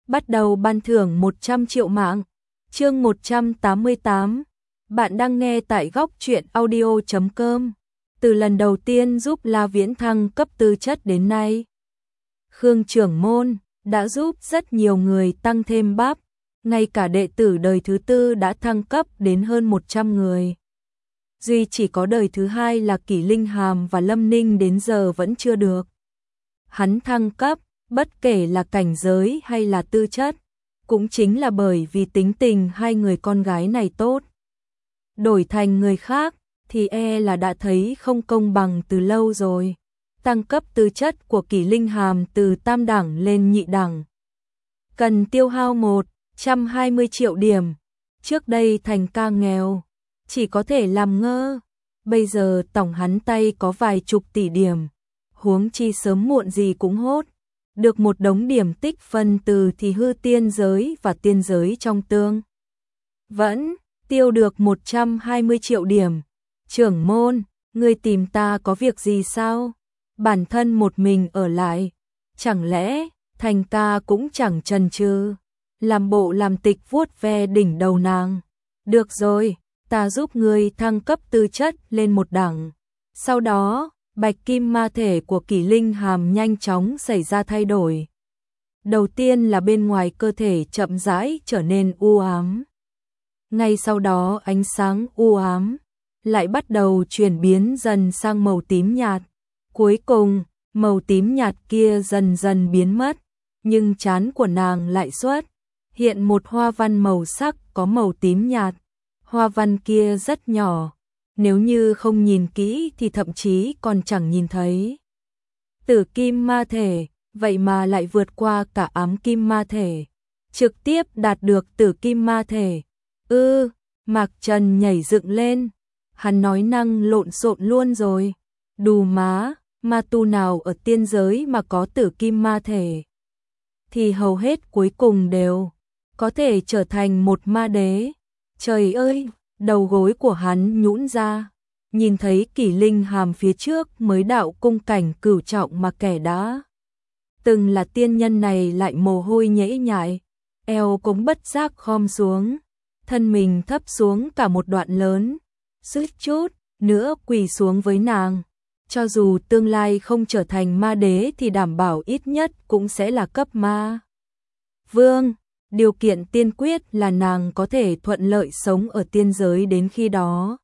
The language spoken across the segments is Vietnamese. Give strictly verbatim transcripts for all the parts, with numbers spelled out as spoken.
bắt đầu ban thưởng một trăm triệu mạng. Chương một trăm tám mươi tám. Bạn đang nghe tại góc truyện audio chấm com. Từ lần đầu tiên giúp La Viễn thăng cấp tư chất đến nay, Khương trưởng môn đã giúp rất nhiều người tăng thêm bắp, ngay cả đệ tử đời thứ tư đã thăng cấp đến hơn một trăm người. Duy chỉ có đời thứ hai là Kỷ Linh Hàm và Lâm Ninh đến giờ vẫn chưa được. Hắn thăng cấp, bất kể là cảnh giới hay là tư chất, cũng chính là bởi vì tính tình hai người con gái này tốt. Đổi thành người khác thì e là đã thấy không công bằng từ lâu rồi. Tăng cấp tư chất của Kỷ Linh Hàm từ tam đẳng lên nhị đẳng cần tiêu hao một trăm hai mươi triệu điểm. Trước đây thành ca nghèo, chỉ có thể làm ngơ. Bây giờ tổng hắn tay có vài chục tỷ điểm, huống chi sớm muộn gì cũng hốt được một đống điểm tích phân từ thì hư tiên giới và tiên giới trong tương. Vẫn tiêu được một trăm hai mươi triệu điểm. Trưởng môn, ngươi tìm ta có việc gì sao? Bản thân một mình ở lại, chẳng lẽ thành ca cũng chẳng chần chừ, làm bộ làm tịch vuốt ve đỉnh đầu nàng. Được rồi, ta giúp ngươi thăng cấp tư chất lên một đẳng. Sau đó, bạch kim ma thể của Kỷ Linh Hàm nhanh chóng xảy ra thay đổi. Đầu tiên là bên ngoài cơ thể chậm rãi trở nên u ám. Ngay sau đó ánh sáng u ám lại bắt đầu chuyển biến dần sang màu tím nhạt. Cuối cùng, màu tím nhạt kia dần dần biến mất, nhưng trán của nàng lại xuất hiện một hoa văn màu sắc có màu tím nhạt. Hoa văn kia rất nhỏ, nếu như không nhìn kỹ thì thậm chí còn chẳng nhìn thấy. Tử kim ma thể, vậy mà lại vượt qua cả ám kim ma thể, trực tiếp đạt được tử kim ma thể. Ư, ừ, Mạc Trần nhảy dựng lên, hắn nói năng lộn xộn luôn rồi. Đù má, ma tu nào ở tiên giới mà có tử kim ma thể thì hầu hết cuối cùng đều có thể trở thành một ma đế. Trời ơi, đầu gối của hắn nhũn ra, nhìn thấy Kỷ Linh Hàm phía trước mới đạo cung cảnh cửu trọng mà kẻ đã từng là tiên nhân này lại mồ hôi nhễ nhại, eo cũng bất giác khom xuống, thân mình thấp xuống cả một đoạn lớn, suýt chút nữa quỳ xuống với nàng. Cho dù tương lai không trở thành ma đế thì đảm bảo ít nhất cũng sẽ là cấp ma vương. Điều kiện tiên quyết là nàng có thể thuận lợi sống ở tiên giới đến khi đó.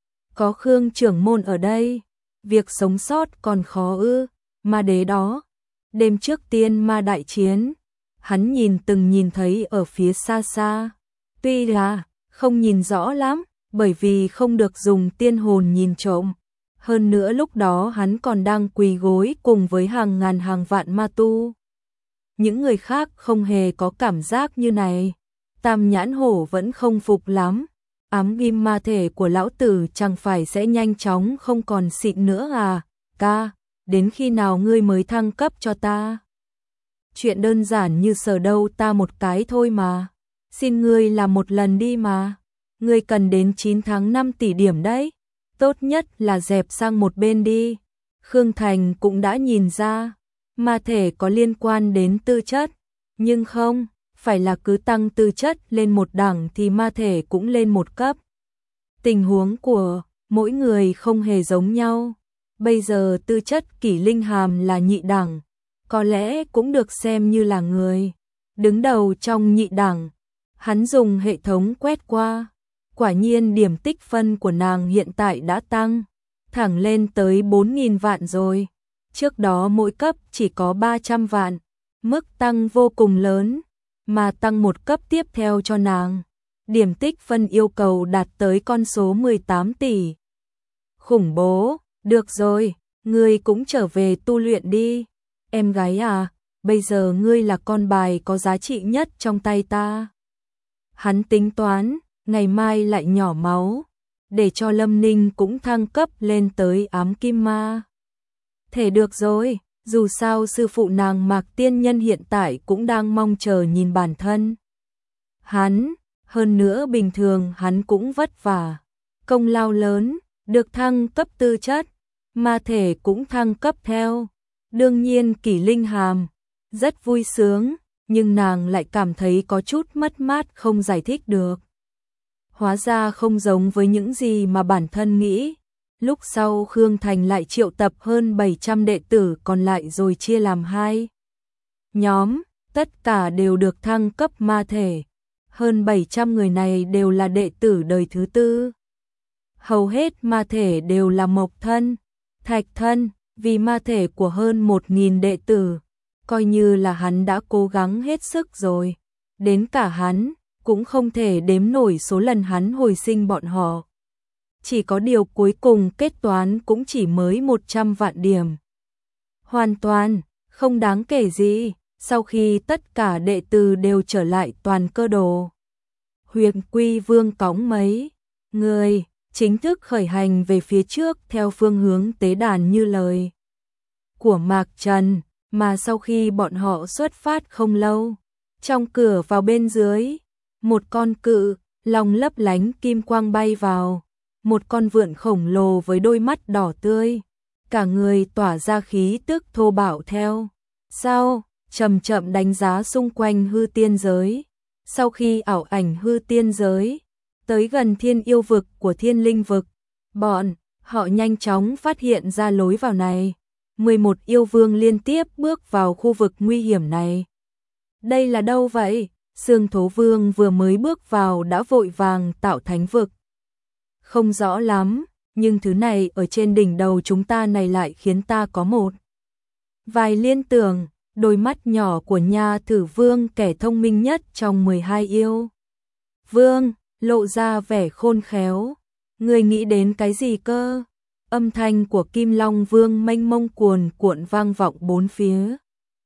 Có Khương trưởng môn ở đây, việc sống sót còn khó ư? Ma đế đó, đêm trước tiên ma đại chiến, hắn nhìn từng nhìn thấy ở phía xa xa. Tuy là không nhìn rõ lắm, bởi vì không được dùng tiên hồn nhìn trộm. Hơn nữa lúc đó hắn còn đang quỳ gối cùng với hàng ngàn hàng vạn ma tu. Những người khác không hề có cảm giác như này. Tam nhãn hổ vẫn không phục lắm. Ám kim ma thể của lão tử chẳng phải sẽ nhanh chóng không còn xịn nữa à? Ca, đến khi nào ngươi mới thăng cấp cho ta? Chuyện đơn giản như sờ đâu ta một cái thôi mà. Xin ngươi làm một lần đi mà. Ngươi cần đến chín tháng năm tỷ điểm đấy. Tốt nhất là dẹp sang một bên đi. Khương Thành cũng đã nhìn ra, ma thể có liên quan đến tư chất, nhưng không, phải là cứ tăng tư chất lên một đẳng thì ma thể cũng lên một cấp. Tình huống của mỗi người không hề giống nhau. Bây giờ tư chất Kỷ Linh Hàm là nhị đẳng, có lẽ cũng được xem như là người đứng đầu trong nhị đẳng. Hắn dùng hệ thống quét qua. Quả nhiên điểm tích phân của nàng hiện tại đã tăng thẳng lên tới bốn nghìn vạn rồi. Trước đó mỗi cấp chỉ có ba trăm vạn, mức tăng vô cùng lớn, mà tăng một cấp tiếp theo cho nàng. Điểm tích phân yêu cầu đạt tới con số mười tám tỷ. Khủng bố, được rồi, ngươi cũng trở về tu luyện đi. Em gái à, bây giờ ngươi là con bài có giá trị nhất trong tay ta. Hắn tính toán ngày mai lại nhỏ máu, để cho Lâm Ninh cũng thăng cấp lên tới ám kim ma thể được rồi. Dù sao sư phụ nàng Mạc Tiên Nhân hiện tại cũng đang mong chờ nhìn bản thân hắn, hơn nữa bình thường hắn cũng vất vả, công lao lớn, được thăng cấp tư chất, ma thể cũng thăng cấp theo. Đương nhiên Kỷ Linh Hàm rất vui sướng, nhưng nàng lại cảm thấy có chút mất mát không giải thích được. Hóa ra không giống với những gì mà bản thân nghĩ. Lúc sau Khương Thành lại triệu tập hơn bảy trăm đệ tử còn lại rồi chia làm hai nhóm, tất cả đều được thăng cấp ma thể. Hơn bảy trăm người này đều là đệ tử đời thứ tư. Hầu hết ma thể đều là mộc thân, thạch thân, vì ma thể của hơn một nghìn đệ tử, coi như là hắn đã cố gắng hết sức rồi. Đến cả hắn cũng không thể đếm nổi số lần hắn hồi sinh bọn họ. Chỉ có điều cuối cùng kết toán cũng chỉ mới một trăm vạn điểm. Hoàn toàn không đáng kể gì, sau khi tất cả đệ tử đều trở lại toàn cơ đồ. Huyền Quy Vương cõng mấy người chính thức khởi hành về phía trước theo phương hướng tế đàn như lời của Mạc Trần, mà sau khi bọn họ xuất phát không lâu, trong cửa vào bên dưới, một con cự long lấp lánh kim quang bay vào, một con vượn khổng lồ với đôi mắt đỏ tươi, cả người tỏa ra khí tức thô bạo theo sau, chậm chậm đánh giá xung quanh hư tiên giới. Sau khi ảo ảnh hư tiên giới tới gần thiên yêu vực của thiên linh vực, bọn họ nhanh chóng phát hiện ra lối vào này. mười một yêu vương liên tiếp bước vào khu vực nguy hiểm này. Đây là đâu vậy? Xương Thố Vương vừa mới bước vào đã vội vàng tạo thánh vực. Không rõ lắm, nhưng thứ này ở trên đỉnh đầu chúng ta này lại khiến ta có một vài liên tưởng. Đôi mắt nhỏ của Nha Thử Vương, kẻ thông minh nhất trong mười hai yêu vương, lộ ra vẻ khôn khéo. Người nghĩ đến cái gì cơ? Âm thanh của Kim Long Vương mênh mông cuồn cuộn vang vọng bốn phía.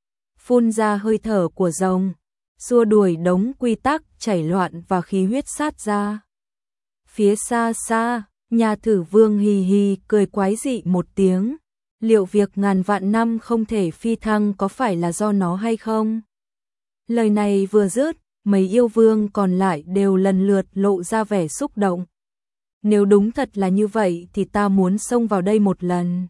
Phun ra hơi thở của rồng, xua đuổi đống quy tắc chảy loạn và khí huyết sát ra. Phía xa xa, Nha Thử Vương hì hì cười quái dị một tiếng. Liệu việc ngàn vạn năm không thể phi thăng có phải là do nó hay không? Lời này vừa dứt, mấy yêu vương còn lại đều lần lượt lộ ra vẻ xúc động. Nếu đúng thật là như vậy thì ta muốn xông vào đây một lần.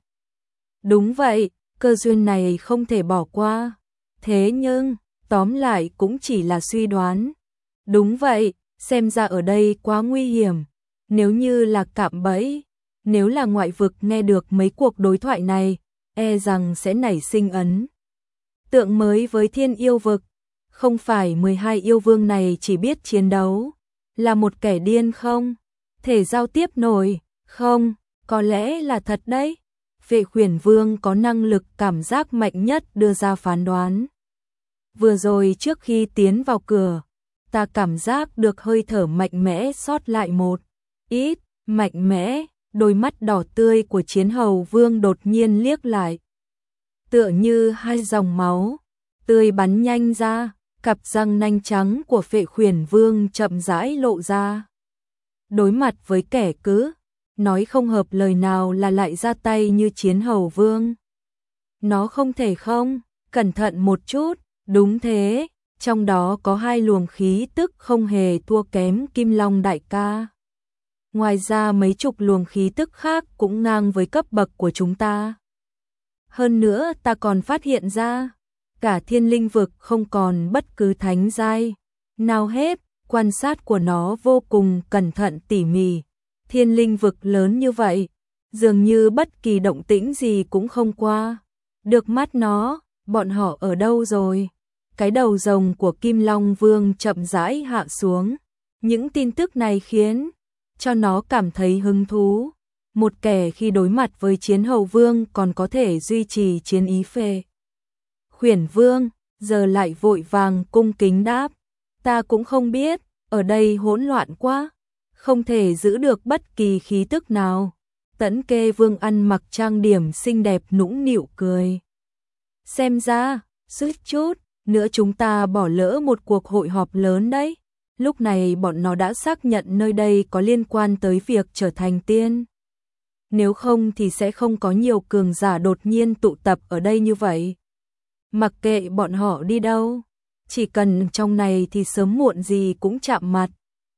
Đúng vậy, cơ duyên này không thể bỏ qua. Thế nhưng, tóm lại cũng chỉ là suy đoán. Đúng vậy, xem ra ở đây quá nguy hiểm. Nếu như là cạm bẫy, nếu là ngoại vực nghe được mấy cuộc đối thoại này, e rằng sẽ nảy sinh ấn tượng mới với thiên yêu vực. Không phải mười hai yêu vương này chỉ biết chiến đấu, là một kẻ điên không? Thể giao tiếp nổi, không, có lẽ là thật đấy. Vệ Khuyển Vương có năng lực cảm giác mạnh nhất đưa ra phán đoán. Vừa rồi trước khi tiến vào cửa, ta cảm giác được hơi thở mạnh mẽ sót lại một ít, mạnh mẽ. Đôi mắt đỏ tươi của Chiến Hầu Vương đột nhiên liếc lại, tựa như hai dòng máu tươi bắn nhanh ra, cặp răng nanh trắng của Phệ Khuyển Vương chậm rãi lộ ra. Đối mặt với kẻ cứ nói không hợp lời nào là lại ra tay như Chiến Hầu Vương. Nó không thể không, cẩn thận một chút, đúng thế, trong đó có hai luồng khí tức không hề thua kém Kim Long đại ca. Ngoài ra mấy chục luồng khí tức khác cũng ngang với cấp bậc của chúng ta. Hơn nữa ta còn phát hiện ra, cả thiên linh vực không còn bất cứ thánh giai nào hết, quan sát của nó vô cùng cẩn thận tỉ mỉ. Thiên linh vực lớn như vậy, dường như bất kỳ động tĩnh gì cũng không qua được mắt nó. Bọn họ ở đâu rồi? Cái đầu rồng của Kim Long Vương chậm rãi hạ xuống. Những tin tức này khiến cho nó cảm thấy hứng thú. Một kẻ khi đối mặt với Chiến Hầu Vương còn có thể duy trì chiến ý. Phệ Khuyển Vương giờ lại vội vàng cung kính đáp, ta cũng không biết, ở đây hỗn loạn quá, không thể giữ được bất kỳ khí tức nào. Tẫn Kê Vương ăn mặc trang điểm xinh đẹp nũng nịu cười. Xem ra, suýt chút nữa chúng ta bỏ lỡ một cuộc hội họp lớn đấy. Lúc này bọn nó đã xác nhận nơi đây có liên quan tới việc trở thành tiên. Nếu không thì sẽ không có nhiều cường giả đột nhiên tụ tập ở đây như vậy. Mặc kệ bọn họ đi đâu, chỉ cần trong này thì sớm muộn gì cũng chạm mặt.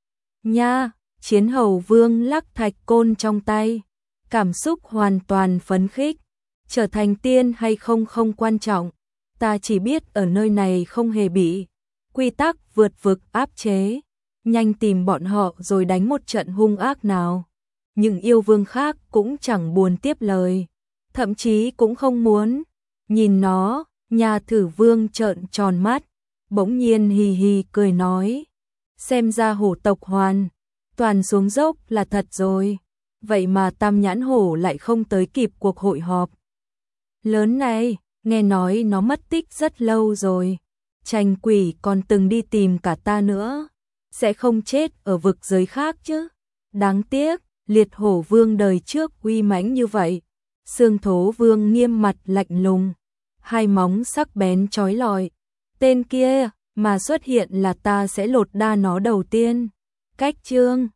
Nha, Chiến Hầu Vương lắc thạch côn trong tay, cảm xúc hoàn toàn phấn khích. Trở thành tiên hay không không quan trọng, ta chỉ biết ở nơi này không hề bị quy tắc vượt vực áp chế, nhanh tìm bọn họ rồi đánh một trận hung ác nào. Những yêu vương khác cũng chẳng buồn tiếp lời, thậm chí cũng không muốn. Nhìn nó, nhà thử vương trợn tròn mắt, bỗng nhiên hì hì cười nói. Xem ra hổ tộc hoàn toàn xuống dốc là thật rồi. Vậy mà Tam Nhãn Hổ lại không tới kịp cuộc hội họp lớn này, nghe nói nó mất tích rất lâu rồi. Tranh quỷ còn từng đi tìm cả ta nữa, sẽ không chết ở vực giới khác chứ. Đáng tiếc, liệt hổ vương đời trước uy mãnh như vậy. Xương thố vương nghiêm mặt lạnh lùng, hai móng sắc bén chói lọi. Tên kia mà xuất hiện là ta sẽ lột đa nó đầu tiên. Cách chương